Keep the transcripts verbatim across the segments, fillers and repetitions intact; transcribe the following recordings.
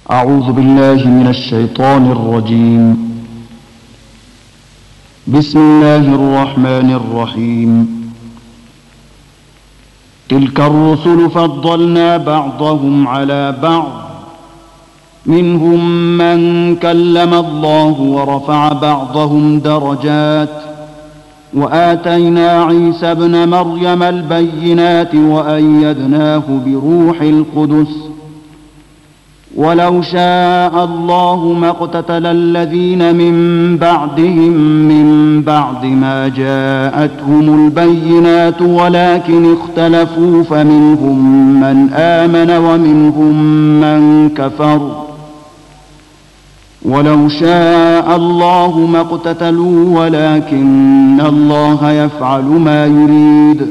أعوذ بالله من الشيطان الرجيم. بسم الله الرحمن الرحيم. تلك الرسل فضلنا بعضهم على بعض، منهم من كلم الله ورفع بعضهم درجات، وآتينا عيسى ابن مريم البينات وأيدناه بروح القدس. ولو شاء الله ما اقتتل الذين من بعدهم من بعد ما جاءتهم البينات ولكن اختلفوا فمنهم من آمن ومنهم من كفر. ولو شاء الله ما اقتتلوا ولكن الله يفعل ما يريد.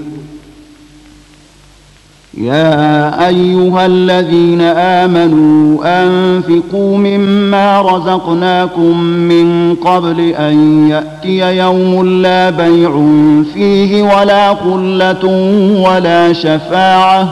يا أيها الذين آمنوا أنفقوا مما رزقناكم من قبل أن يأتي يوم لا بيع فيه ولا خلة ولا شفاعة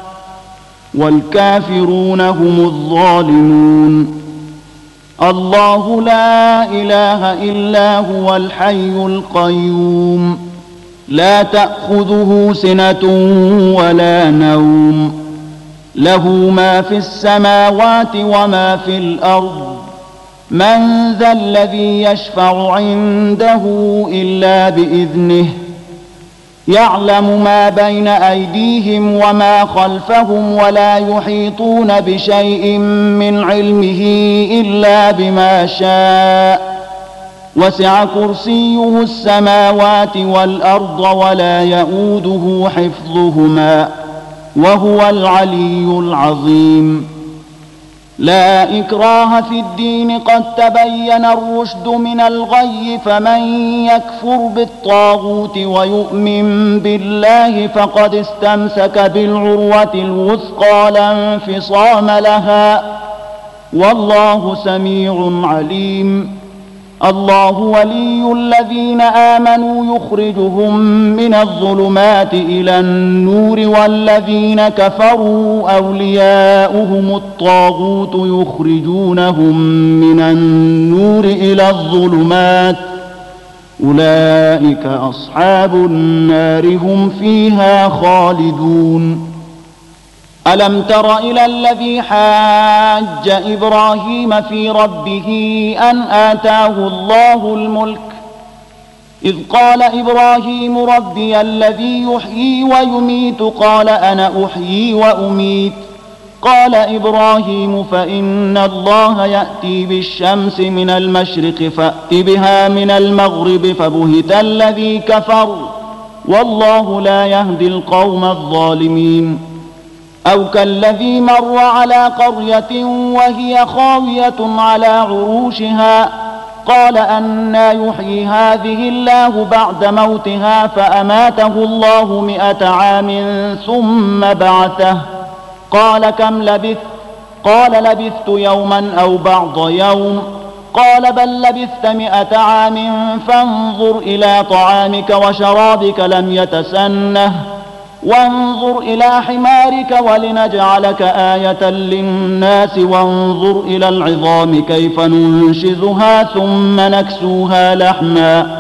والكافرون هم الظالمون. الله لا إله إلا هو الحي القيوم، لا تأخذه سنة ولا نوم، له ما في السماوات وما في الأرض. من ذا الذي يشفع عنده إلا بإذنه، يعلم ما بين أيديهم وما خلفهم ولا يحيطون بشيء من علمه إلا بما شاء. وسع كرسيه السماوات والأرض ولا يئوده حفظهما وهو العلي العظيم. لا إكراه في الدين، قد تبين الرشد من الغي، فمن يكفر بالطاغوت ويؤمن بالله فقد استمسك بالعروة الوثقى لا انفصام لها، والله سميع عليم. الله ولي الذين آمنوا يخرجهم من الظلمات إلى النور، والذين كفروا أولياؤهم الطاغوت يخرجونهم من النور إلى الظلمات، أولئك أصحاب النار هم فيها خالدون. ألم تر إلى الذي حاج إبراهيم في ربه أن آتاه الله الملك، إذ قال إبراهيم ربي الذي يحيي ويميت قال أنا أحيي وأميت. قال إبراهيم فإن الله يأتي بالشمس من المشرق فأت بها من المغرب، فبهت الذي كفر والله لا يهدي القوم الظالمين. أو كالذي مر على قرية وهي خاوية على عروشها قال أنى يحيي هذه الله بعد موتها، فأماته الله مئة عام ثم بعثه. قال كم لبثت؟ قال لبثت يوما أو بعض يوم. قال بل لبثت مئة عام فانظر إلى طعامك وشرابك لم يتسنه، وانظر إلى حمارك ولنجعلك آية للناس، وانظر إلى العظام كيف ننشزها ثم نكسوها لحما.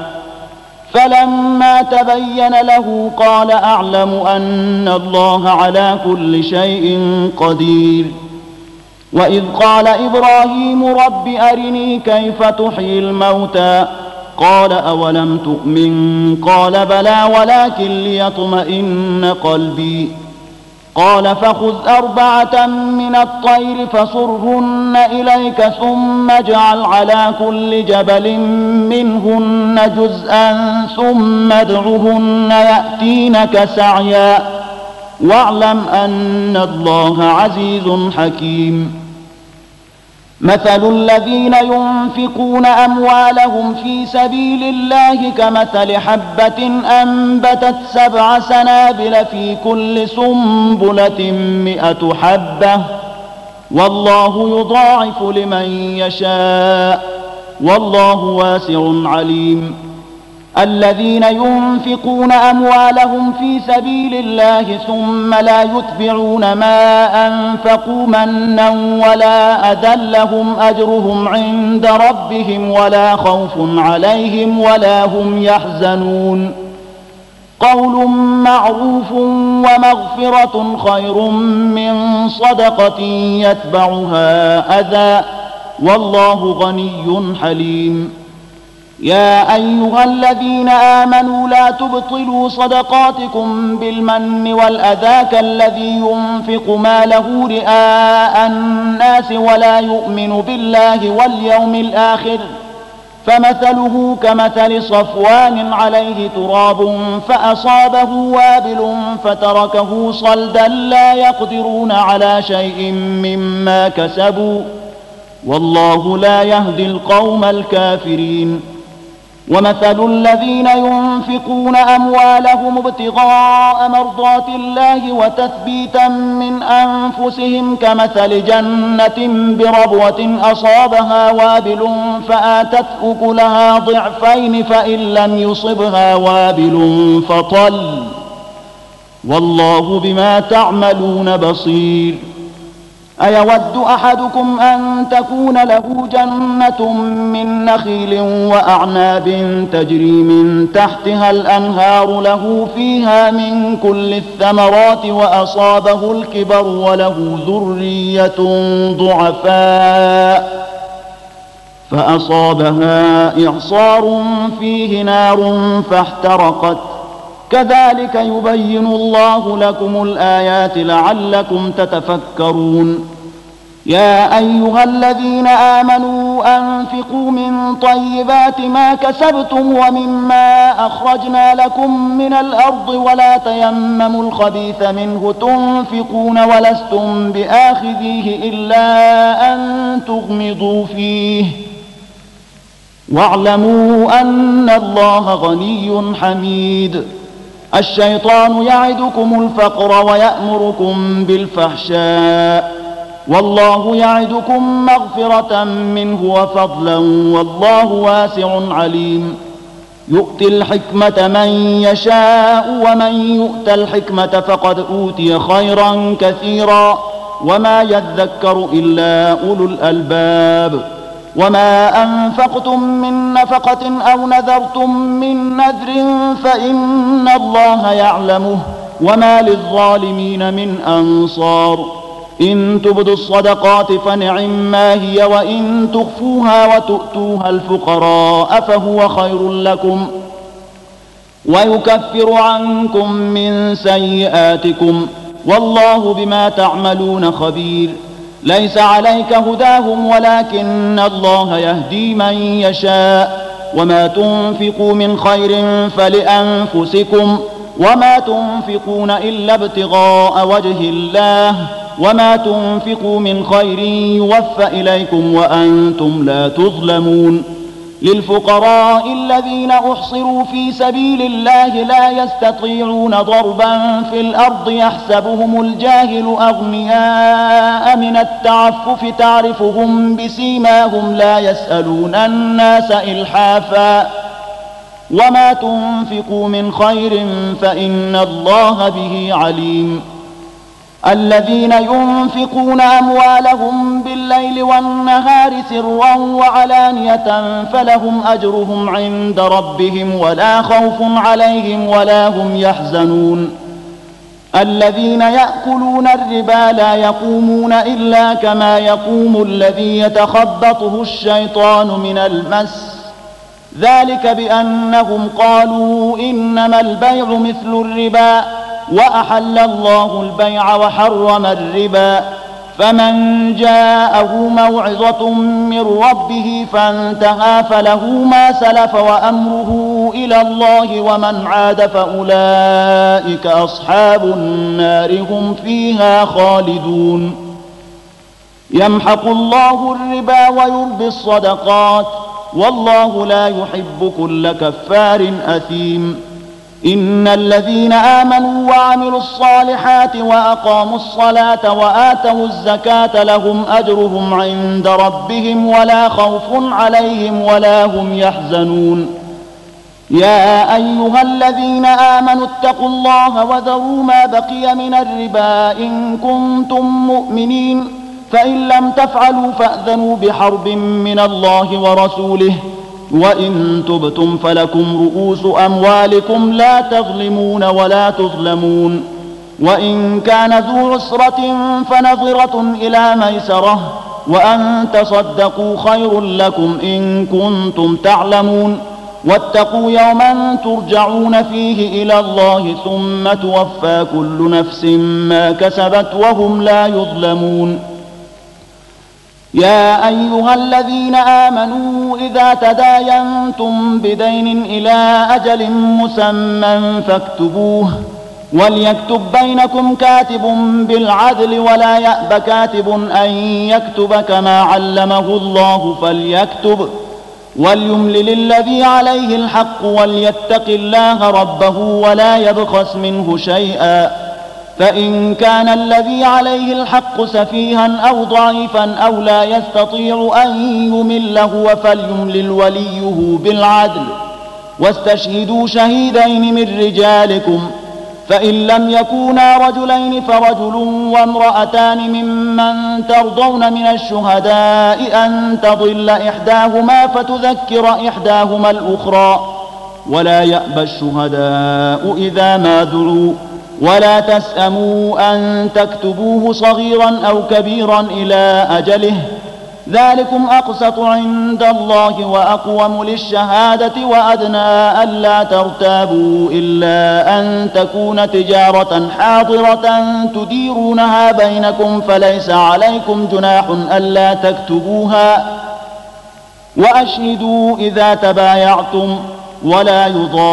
فلما تبين له قال أعلم أن الله على كل شيء قدير. وإذ قال إبراهيم رب أرني كيف تحيي الموتى، قال أولم تؤمن؟ قال بلى ولكن ليطمئن قلبي. قال فخذ أربعة من الطير فصرهن إليك ثم اجعل على كل جبل منهن جزءا ثم ادعهن يأتينك سعيا، واعلم أن الله عزيز حكيم. مثل الذين ينفقون أموالهم في سبيل الله كمثل حبة أنبتت سبع سنابل في كل سنبلة مئة حبة، والله يضاعف لمن يشاء، والله واسع عليم. الذين ينفقون أموالهم في سبيل الله ثم لا يتبعون ما أنفقوا منا ولا أذى لهم أجرهم عند ربهم ولا خوف عليهم ولا هم يحزنون قول معروف ومغفرة خير من صدقة يتبعها أذى والله غني حليم. يا أيها الذين آمنوا لا تبطلوا صدقاتكم بالمن والأذى كالذي ينفق ماله رئاء الناس ولا يؤمن بالله واليوم الآخر فمثله كمثل صفوان عليه تراب فأصابه وابل فتركه صلدا لا يقدرون على شيء مما كسبوا والله لا يهدي القوم الكافرين. ومثل الذين ينفقون أموالهم ابتغاء مرضات الله وتثبيتا من أنفسهم كمثل جنة بربوة أصابها وابل فآتت أكلها ضعفين فإن لم يصبها وابل فطل والله بما تعملون بصير. أيود أحدكم أن تكون له جنة من نخيل وأعناب تجري من تحتها الأنهار له فيها من كل الثمرات وأصابه الكبر وله ذرية ضعفاء فأصابها إعصار فيه نار فاحترقت كذلك يبين الله لكم الآيات لعلكم تتفكرون. يا أيها الذين آمنوا أنفقوا من طيبات ما كسبتم ومما أخرجنا لكم من الأرض ولا تيمموا الخبيث منه تنفقون ولستم بآخذيه إلا أن تغمضوا فيه واعلموا أن الله غني حميد. الشيطان يعدكم الفقر ويأمركم بالفحشاء والله يعدكم مغفرة منه وفضلا والله واسع عليم. يؤتي الحكمة من يشاء ومن يؤت الحكمة فقد أوتي خيرا كثيرا وما يذكر إلا أولو الألباب. وما أنفقتم من نفقة أو نذرتم من نذر فإن الله يعلمه وما للظالمين من أنصار. إن تبدوا الصدقات فنعما هي وإن تخفوها وتؤتوها الفقراء فهو خير لكم ويكفر عنكم من سيئاتكم والله بما تعملون خبير. ليس عليك هداهم ولكن الله يهدي من يشاء وما تنفقوا من خير فلأنفسكم وما تنفقون إلا ابتغاء وجه الله وما تنفقوا من خير يوفى إليكم وأنتم لا تظلمون. للفقراء الذين أحصروا في سبيل الله لا يستطيعون ضربا في الأرض يحسبهم الجاهل أغنياء من التعفف تعرفهم بسيماهم لا يسألون الناس إلحافا وما تنفقوا من خير فإن الله به عليم. الذين ينفقون أموالهم بالليل والنهار سرا وعلانية فلهم أجرهم عند ربهم ولا خوف عليهم ولا هم يحزنون. الذين يأكلون الربا لا يقومون إلا كما يقوم الذي يتخبطه الشيطان من المس ذلك بأنهم قالوا إنما البيع مثل الربا وأحل الله البيع وحرم الربا فمن جاءه موعظة من ربه فانتهى فله ما سلف وأمره إلى الله ومن عاد فأولئك أصحاب النار هم فيها خالدون. يمحق الله الربا ويربي الصدقات والله لا يحب كل كفار أثيم. إن الذين آمنوا وعملوا الصالحات وأقاموا الصلاة وآتوا الزكاة لهم أجرهم عند ربهم ولا خوف عليهم ولا هم يحزنون. يا أيها الذين آمنوا اتقوا الله وذروا ما بقي من الربا إن كنتم مؤمنين فإن لم تفعلوا فأذنوا بحرب من الله ورسوله وإن تبتم فلكم رؤوس أموالكم لا تظلمون ولا تظلمون وإن كان ذو عسرة فنظرة إلى ميسرة وأن تصدقوا خير لكم إن كنتم تعلمون واتقوا يوما ترجعون فيه إلى الله ثم توفى كل نفس ما كسبت وهم لا يظلمون يا أيها الذين آمنوا إذا تداينتم بدين إلى أجل مسمى فاكتبوه وليكتب بينكم كاتب بالعدل ولا يأب كاتب أن يكتب كما علمه الله فليكتب وليملل الذي عليه الحق وليتق الله ربه ولا يبخس منه شيئا فإن كان الذي عليه الحق سفيها أو ضعيفا أو لا يستطيع أن يمل هو فليملل وليه بالعدل واستشهدوا شهيدين من رجالكم فإن لم يكونا رجلين فرجل وامرأتان ممن ترضون من الشهداء أن تضل إحداهما فتذكر إحداهما الأخرى ولا يأبى الشهداء إذا ما دعوا ولا تسأموا أن تكتبوه صغيرا أو كبيرا إلى أجله ذلكم أقسط عند الله وأقوم للشهادة وأدنى ألا ترتابوا إلا أن تكون تجارة حاضرة تديرونها بينكم فليس عليكم جناح ألا تكتبوها وأشهدوا إذا تبايعتم ولا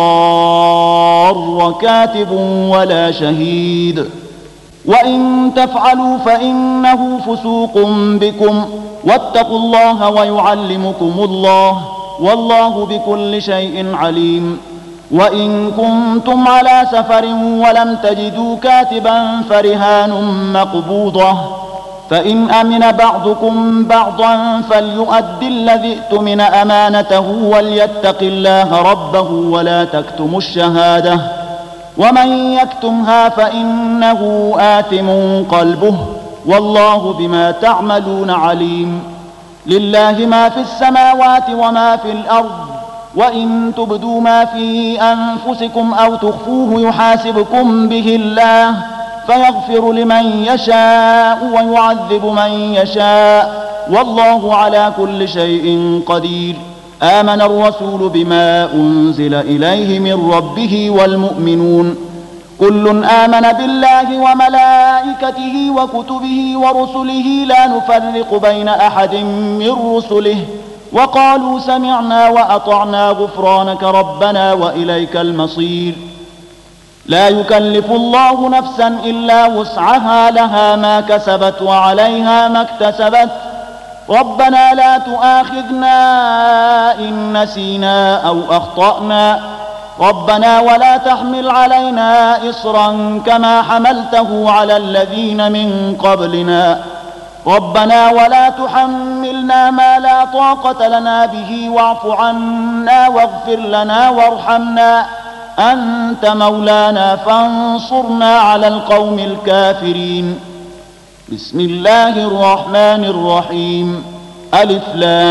يضار كاتب ولا شهيد وإن تفعلوا فإنه فسوق بكم واتقوا الله ويعلمكم الله والله بكل شيء عليم وإن كنتم على سفر ولم تجدوا كاتبا فرهان مقبوضة فإن أمن بعضكم بعضا فليؤد الذي اؤتمن أمانته وليتق الله ربه ولا تكتموا الشهادة ومن يكتمها فإنه آثم قلبه والله بما تعملون عليم لله ما في السماوات وما في الأرض وإن تبدوا ما في أنفسكم أو تخفوه يحاسبكم به الله فيغفر لمن يشاء ويعذب من يشاء والله على كل شيء قدير آمن الرسول بما أنزل إليه من ربه والمؤمنون كل آمن بالله وملائكته وكتبه ورسله لا نفرق بين أحد من رسله وقالوا سمعنا وأطعنا غفرانك ربنا وإليك المصير لا يكلف الله نفسا إلا وسعها لها ما كسبت وعليها ما اكتسبت ربنا لا تؤاخذنا إن نسينا أو أخطأنا ربنا ولا تحمل علينا إصرا كما حملته على الذين من قبلنا ربنا ولا تحملنا ما لا طاقة لنا به واعف عنا واغفر لنا وارحمنا أنت مولانا فانصرنا على القوم الكافرين بسم الله الرحمن الرحيم ألف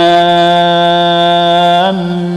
لام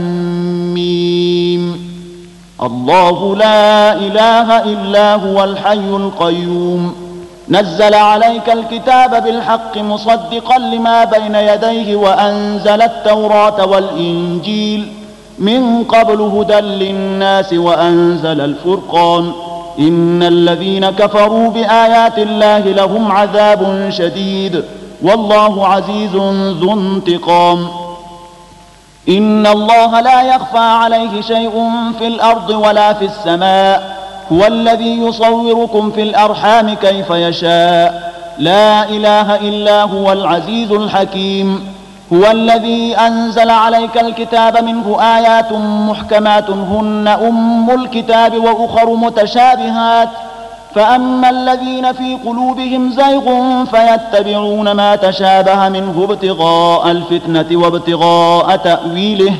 ميم الله لا إله إلا هو الحي القيوم نزل عليك الكتاب بالحق مصدقا لما بين يديه وأنزل التوراة والإنجيل من قبل هدى للناس وأنزل الفرقان إن الذين كفروا بآيات الله لهم عذاب شديد والله عزيز ذو انتقام إن الله لا يخفى عليه شيء في الأرض ولا في السماء هو الذي يصوركم في الأرحام كيف يشاء لا إله إلا هو العزيز الحكيم هو الذي أنزل عليك الكتاب منه آيات محكمات هن أم الكتاب وأخر متشابهات فأما الذين في قلوبهم زيغ فيتبعون ما تشابه منه ابتغاء الفتنة وابتغاء تأويله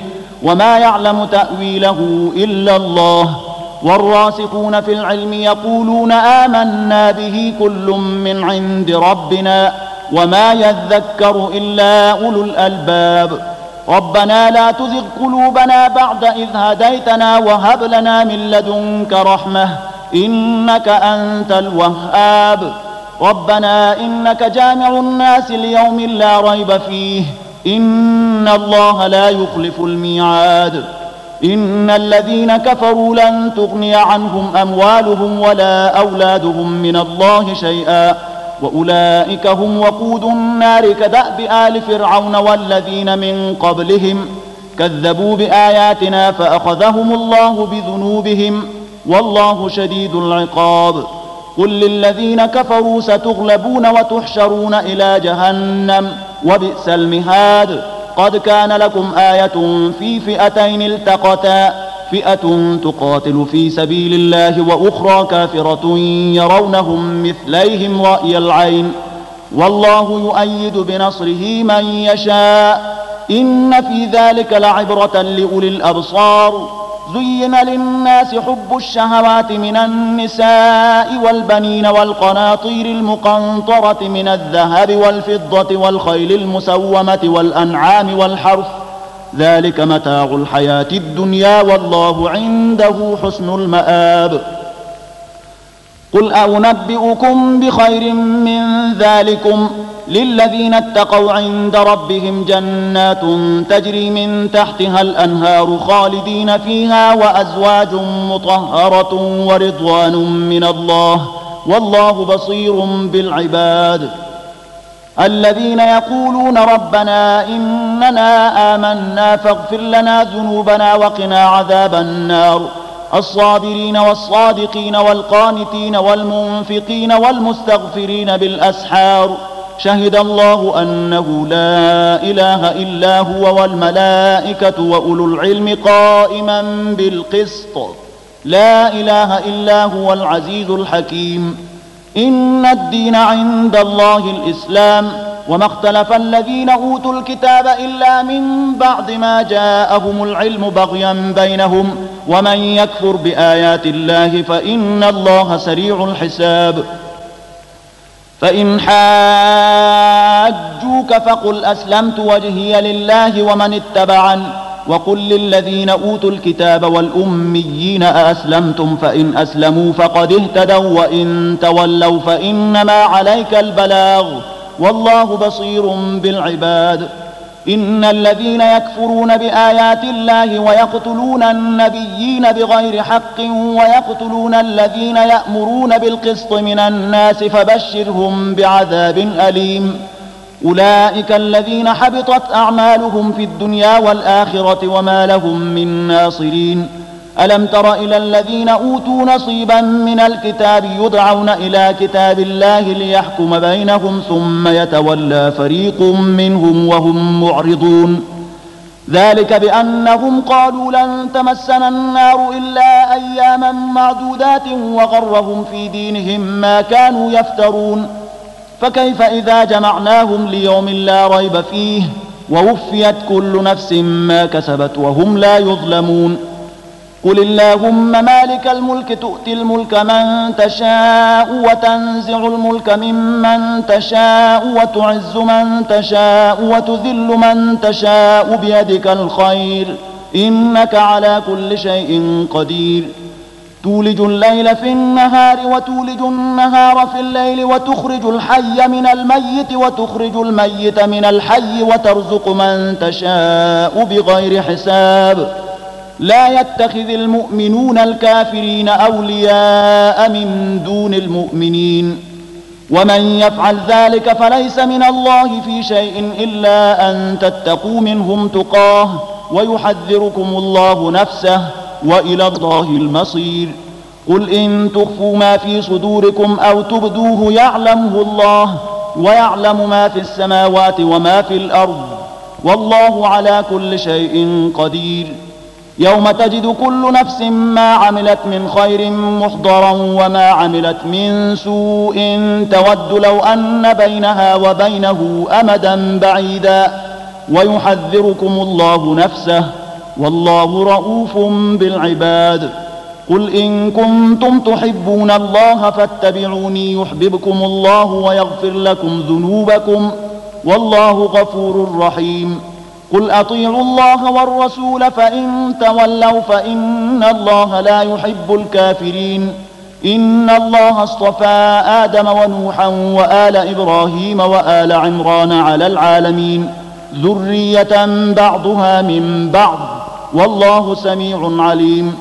وما يعلم تأويله إلا الله. والراسخون في العلم يقولون آمنا به كل من عند ربنا وما يذكر إلا أولو الألباب. ربنا لا تزغ قلوبنا بعد إذ هديتنا وهب لنا من لدنك رحمة إنك أنت الوهاب. ربنا إنك جامع الناس ليوم لا ريب فيه إن الله لا يخلف الميعاد. إن الذين كفروا لن تغني عنهم أموالهم ولا أولادهم من الله شيئا وأولئك هم وقود النار كدأب آل فرعون والذين من قبلهم كذبوا بآياتنا فأخذهم الله بذنوبهم والله شديد العقاب. قل للذين كفروا ستغلبون وتحشرون إلى جهنم وبئس المهاد. قد كان لكم آية في فئتين التقتا فئة تقاتل في سبيل الله وأخرى كافرة يرونهم مثليهم رأي العين والله يؤيد بنصره من يشاء إن في ذلك لعبرة لأولي الأبصار. زين للناس حب الشهوات من النساء والبنين والقناطير المقنطرة من الذهب والفضة والخيل المسومة والأنعام والحرث ذلك متاع الحياة الدنيا والله عنده حسن المآب. قل أنبئكم بخير من ذلكم للذين اتقوا عند ربهم جنات تجري من تحتها الأنهار خالدين فيها وأزواج مطهرة ورضوان من الله والله بصير بالعباد. الذين يقولون ربنا إننا آمنا فاغفر لنا ذنوبنا وقنا عذاب النار. الصابرين والصادقين والقانتين والمنفقين والمستغفرين بالأسحار. شهد الله أنه لا إله إلا هو والملائكة وأولو العلم قائما بالقسط لا إله إلا هو العزيز الحكيم. إن الدين عند الله الإسلام وما اختلف الذين أوتوا الكتاب إلا من بعد ما جاءهم العلم بغيا بينهم ومن يكفر بآيات الله فإن الله سريع الحساب. فإن حاجوك فقل أسلمت وجهي لله ومن اتبعن وقل للذين أوتوا الكتاب والأميين أأسلمتم فإن أسلموا فقد اهتدوا وإن تولوا فإنما عليك البلاغ والله بصير بالعباد. إن الذين يكفرون بآيات الله ويقتلون النبيين بغير حق ويقتلون الذين يأمرون بالقسط من الناس فبشرهم بعذاب أليم. أولئك الذين حبطت أعمالهم في الدنيا والآخرة وما لهم من ناصرين. ألم تر إلى الذين أوتوا نصيبا من الكتاب يدعون إلى كتاب الله ليحكم بينهم ثم يتولى فريق منهم وهم معرضون. ذلك بأنهم قالوا لن تمسنا النار إلا أياما معدودات وغرهم في دينهم ما كانوا يفترون. فكيف إذا جمعناهم ليوم لا ريب فيه ووفيت كل نفس ما كسبت وهم لا يظلمون. قل اللهم مالك الملك تؤتي الملك من تشاء وتنزع الملك ممن تشاء وتعز من تشاء وتذل من تشاء بيدك الخير إنك على كل شيء قدير. تولج الليل في النهار وتولج النهار في الليل وتخرج الحي من الميت وتخرج الميت من الحي وترزق من تشاء بغير حساب. لا يتخذ المؤمنون الكافرين أولياء من دون المؤمنين ومن يفعل ذلك فليس من الله في شيء إلا أن تتقوا منهم تقاه ويحذركم الله نفسه وإلى الله المصير. قل إن تخفوا ما في صدوركم أو تبدوه يعلمه الله ويعلم ما في السماوات وما في الأرض والله على كل شيء قدير. يوم تجد كل نفس ما عملت من خير محضرا وما عملت من سوء تود لو أن بينها وبينه أمدا بعيدا ويحذركم الله نفسه والله رؤوف بالعباد. قل إن كنتم تحبون الله فاتبعوني يحببكم الله ويغفر لكم ذنوبكم والله غفور رحيم. قل أطيعوا الله والرسول فإن تولوا فإن الله لا يحب الكافرين. إن الله اصطفى آدم ونوحا وآل إبراهيم وآل عمران على العالمين ذرية بعضها من بعض والله سميع عليم.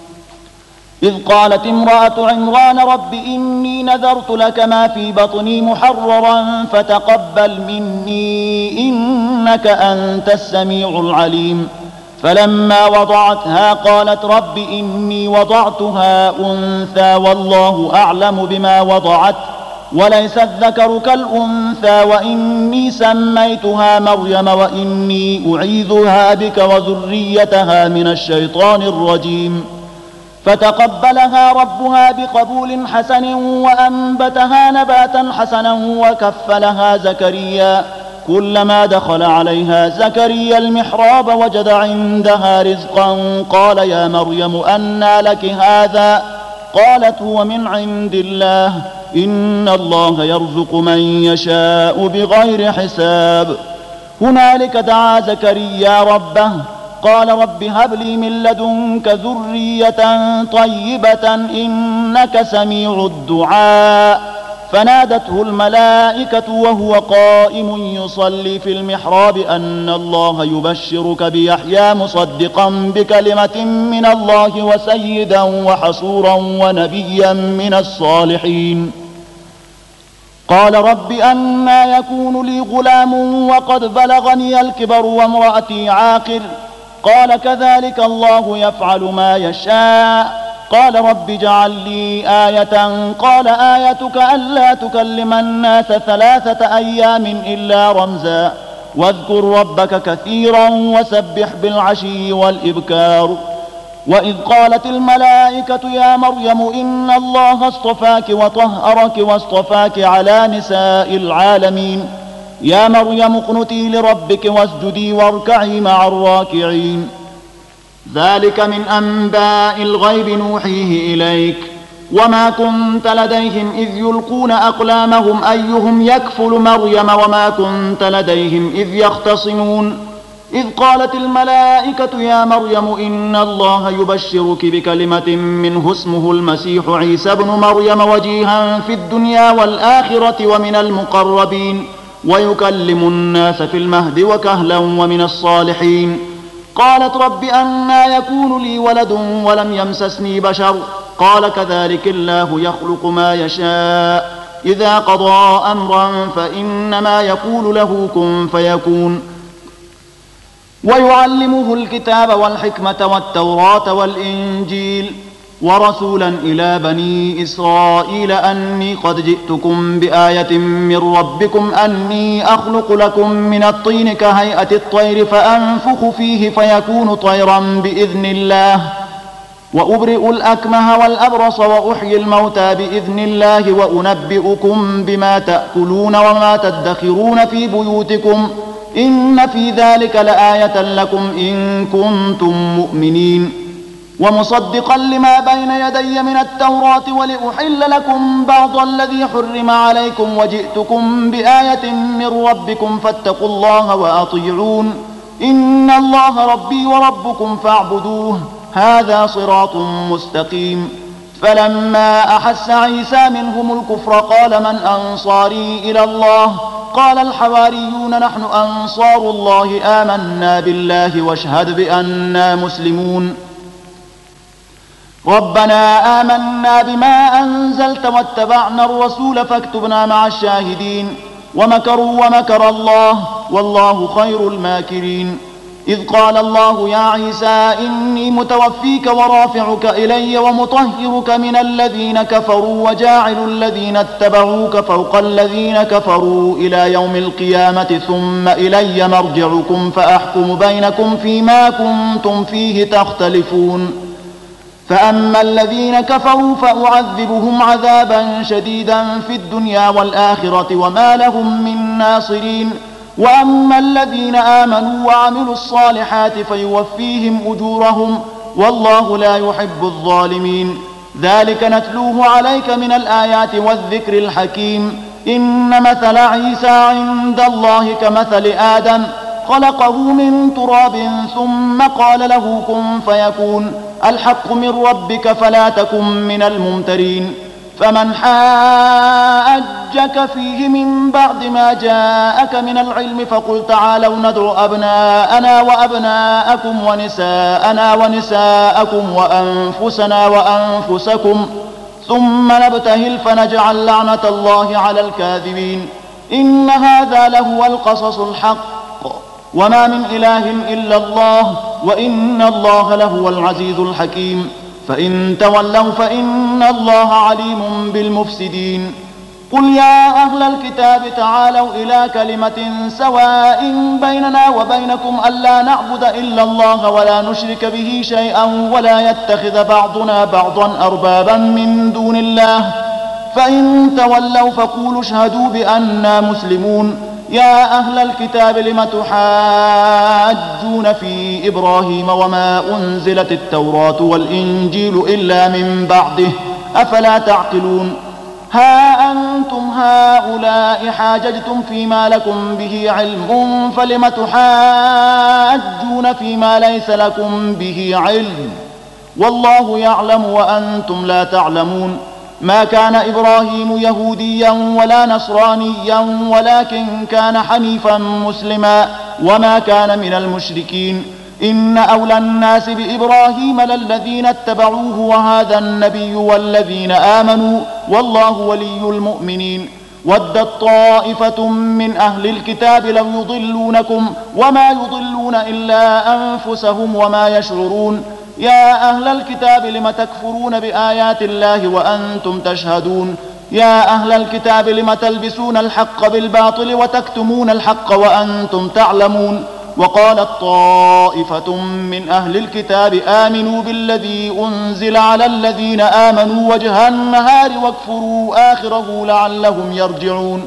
إذ قالت امرأة عمران رب إني نذرت لك ما في بطني محررا فتقبل مني إنك أنت السميع العليم. فلما وضعتها قالت رب إني وضعتها أنثى والله أعلم بما وضعت وليس الذكر كالأنثى وإني سميتها مريم وإني أعيذها بك وذريتها من الشيطان الرجيم. فتقبلها ربها بقبول حسن وأنبتها نباتا حسنا وكفلها زكريا. كلما دخل عليها زكريا المحراب وجد عندها رزقا قال يا مريم أنى لك هذا؟ قالت هو من عند الله إن الله يرزق من يشاء بغير حساب. هنالك دعا زكريا ربه قال رب هب لي من لدنك ذرية طيبة إنك سميع الدعاء. فنادته الملائكة وهو قائم يصلي في المحراب أن الله يبشرك بيحيى مصدقا بكلمة من الله وسيدا وحصورا ونبيا من الصالحين. قال رب أنى يكون لي غلام وقد بلغني الكبر وامرأتي عاقر؟ قال كذلك الله يفعل ما يشاء. قال رب اجعل لي آية قال آيتك ألا تكلم الناس ثلاثة أيام إلا رمزا واذكر ربك كثيرا وسبح بالعشي والإبكار. وإذ قالت الملائكة يا مريم إن الله اصطفاك وطهرك واصطفاك على نساء العالمين. يا مريم اقنتي لربك واسجدي واركعي مع الراكعين. ذلك من أنباء الغيب نوحيه إليك وما كنت لديهم إذ يلقون أقلامهم أيهم يكفل مريم وما كنت لديهم إذ يختصمون. إذ قالت الملائكة يا مريم إن الله يبشرك بكلمة منه اسمه المسيح عيسى بن مريم وجيها في الدنيا والآخرة ومن المقربين ويكلم الناس في المهد وكهلا ومن الصالحين. قالت رب أنى يكون لي ولد ولم يمسسني بشر؟ قال كذلك الله يخلق ما يشاء إذا قضى أمرا فإنما يقول له كن فيكون. ويعلمه الكتاب والحكمة والتوراة والإنجيل ورسولا إلى بني إسرائيل أني قد جئتكم بآية من ربكم أني أخلق لكم من الطين كهيئة الطير فأنفخ فيه فيكون طيرا بإذن الله وأبرئ الأكمه والأبرص وأحيي الموتى بإذن الله وأنبئكم بما تأكلون وما تدخرون في بيوتكم إن في ذلك لآية لكم إن كنتم مؤمنين. ومصدقا لما بين يدي من التوراة ولأحل لكم بعض الذي حرم عليكم وجئتكم بآية من ربكم فاتقوا الله وأطيعون إن الله ربي وربكم فاعبدوه هذا صراط مستقيم. فلما أحس عيسى منهم الكفر قال من أنصاري إلى الله؟ قال الحواريون نحن أنصار الله آمنا بالله واشهد بأننا مسلمون. ربنا آمنا بما أنزلت واتبعنا الرسول فاكتبنا مع الشاهدين. ومكروا ومكر الله والله خير الماكرين. إذ قال الله يا عيسى إني متوفيك ورافعك إلي ومطهرك من الذين كفروا وجاعل الذين اتبعوك فوق الذين كفروا إلى يوم القيامة ثم إلي مرجعكم فأحكم بينكم فيما كنتم فيه تختلفون. فأما الذين كفروا فأعذبهم عذابا شديدا في الدنيا والآخرة وما لهم من ناصرين. وأما الذين آمنوا وعملوا الصالحات فيوفيهم أجورهم والله لا يحب الظالمين. ذلك نتلوه عليك من الآيات والذكر الحكيم. إن مثل عيسى عند الله كمثل آدم خلقه من تراب ثم قال له كن فيكون. الحق من ربك فلا تكن من الممترين. فمن حاجك فيه من بعد ما جاءك من العلم فقل تعالوا ندعو أبناءنا وأبناءكم ونساءنا ونساءكم وأنفسنا وأنفسكم ثم نبتهل فنجعل لعنة الله على الكاذبين. إن هذا لهو القصص الحق وما من إله إلا الله وإن الله لهو العزيز الحكيم. فإن تولوا فإن الله عليم بالمفسدين. قل يا أهل الكتاب تعالوا إلى كلمة سواء بيننا وبينكم ألا نعبد إلا الله ولا نشرك به شيئا ولا يتخذ بعضنا بعضا أربابا من دون الله فإن تولوا فقولوا اشهدوا بأننا مسلمون. يا أهل الكتاب لم تحاجون في إبراهيم وما أنزلت التوراة والإنجيل إلا من بعده أفلا تعقلون. ها أنتم هؤلاء حاججتم فيما لكم به علم فلم تحاجون فيما ليس لكم به علم والله يعلم وأنتم لا تعلمون. ما كان إبراهيم يهوديا ولا نصرانيا ولكن كان حنيفا مسلما وما كان من المشركين. إن أولى الناس بإبراهيم للذين اتبعوه وهذا النبي والذين آمنوا والله ولي المؤمنين. ودت طائفة من أهل الكتاب لو يضلونكم وما يضلون إلا أنفسهم وما يشعرون. يا أهل الكتاب لم تكفرون بآيات الله وأنتم تشهدون. يا أهل الكتاب لم تلبسون الحق بالباطل وتكتمون الحق وأنتم تعلمون. وقالت طائفة من أهل الكتاب آمنوا بالذي أنزل على الذين آمنوا وجه النهار واكفروا آخره لعلهم يرجعون.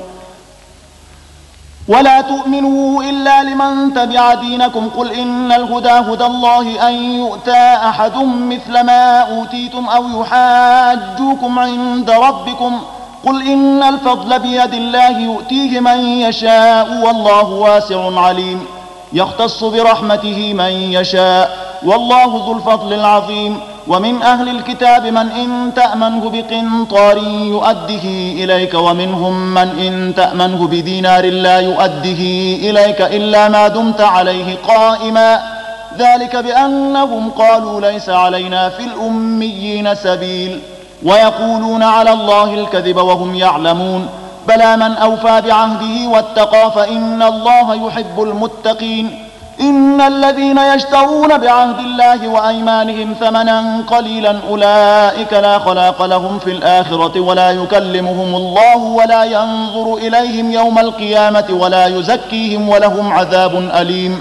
ولا تؤمنوا إلا لمن تبع دينكم قل إن الهدى هدى الله أن يؤتى أحد مثل ما أوتيتم أو يحاجوكم عند ربكم قل إن الفضل بيد الله يؤتيه من يشاء والله واسع عليم. يختص برحمته من يشاء والله ذو الفضل العظيم. ومن أهل الكتاب من إن تأمنه بقنطار يؤده إليك ومنهم من إن تأمنه بدينار لا يؤده إليك إلا ما دمت عليه قائما ذلك بأنهم قالوا ليس علينا في الأميين سبيل ويقولون على الله الكذب وهم يعلمون. بلى من أوفى بعهده واتقى فإن الله يحب المتقين. إن الذين يشترون بعهد الله وأيمانهم ثمنا قليلا أولئك لا خلاق لهم في الآخرة ولا يكلمهم الله ولا ينظر إليهم يوم القيامة ولا يزكيهم ولهم عذاب أليم.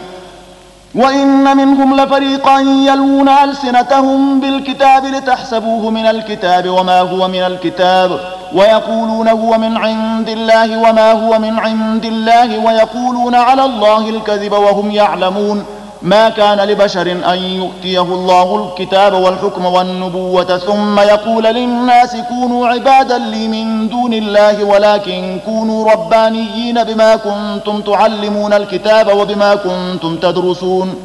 وإن منهم لفريقا يلوون ألسنتهم بالكتاب لتحسبوه من الكتاب وما هو من الكتاب ويقولون هو من عند الله وما هو من عند الله ويقولون على الله الكذب وهم يعلمون. ما كان لبشر أن يؤتيه الله الكتاب والحكم والنبوة ثم يقول للناس كونوا عبادا لي من دون الله ولكن كونوا ربانيين بما كنتم تعلمون الكتاب وبما كنتم تدرسون.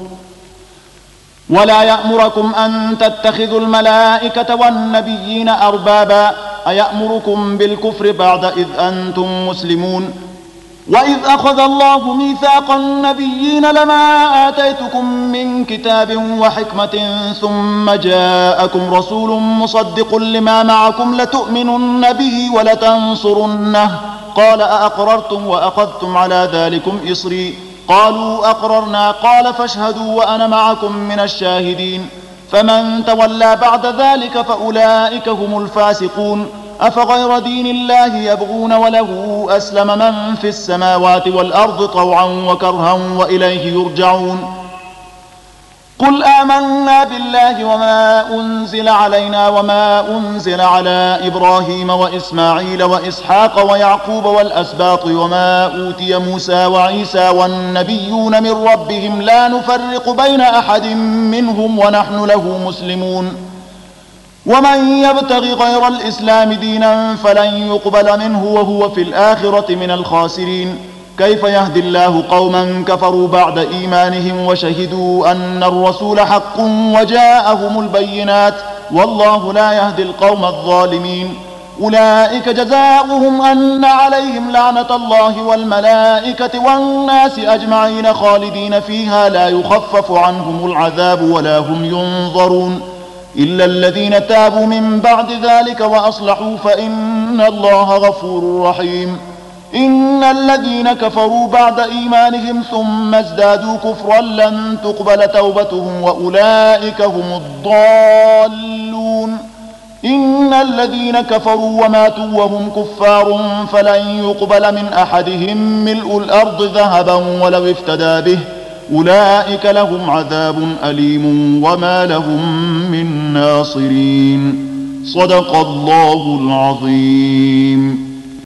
ولا يأمركم أن تتخذوا الملائكة والنبيين أربابا أيأمركم بالكفر بعد إذ أنتم مسلمون. وإذ أخذ الله ميثاق النبيين لما آتيتكم من كتاب وحكمة ثم جاءكم رسول مصدق لما معكم لتؤمنن به ولتنصرنه قال أأقررتم وأخذتم على ذلكم إصري قالوا أقررنا قال فاشهدوا وأنا معكم من الشاهدين. فمن تولى بعد ذلك فأولئك هم الفاسقون. أفغير دين الله يبغون وله أسلم من في السماوات والأرض طوعا وكرها وإليه يرجعون. قل آمنا بالله وما أنزل علينا وما أنزل على إبراهيم وإسماعيل وإسحاق ويعقوب والأسباط وما أوتي موسى وعيسى والنبيون من ربهم لا نفرق بين أحد منهم ونحن له مسلمون ومن يبتغ غير الإسلام دينا فلن يقبل منه وهو في الآخرة من الخاسرين كيف يهدي الله قوما كفروا بعد إيمانهم وشهدوا أن الرسول حق وجاءهم البينات والله لا يهدي القوم الظالمين أولئك جزاؤهم أن عليهم لعنة الله والملائكة والناس أجمعين خالدين فيها لا يخفف عنهم العذاب ولا هم ينظرون إلا الذين تابوا من بعد ذلك وأصلحوا فإن الله غفور رحيم إن الذين كفروا بعد إيمانهم ثم ازدادوا كفرا لن تقبل توبتهم وأولئك هم الضالون إن الذين كفروا وماتوا وهم كفار فلن يقبل من أحدهم ملء الأرض ذهبا ولو افتدى به أولئك لهم عذاب أليم وما لهم من ناصرين صدق الله العظيم.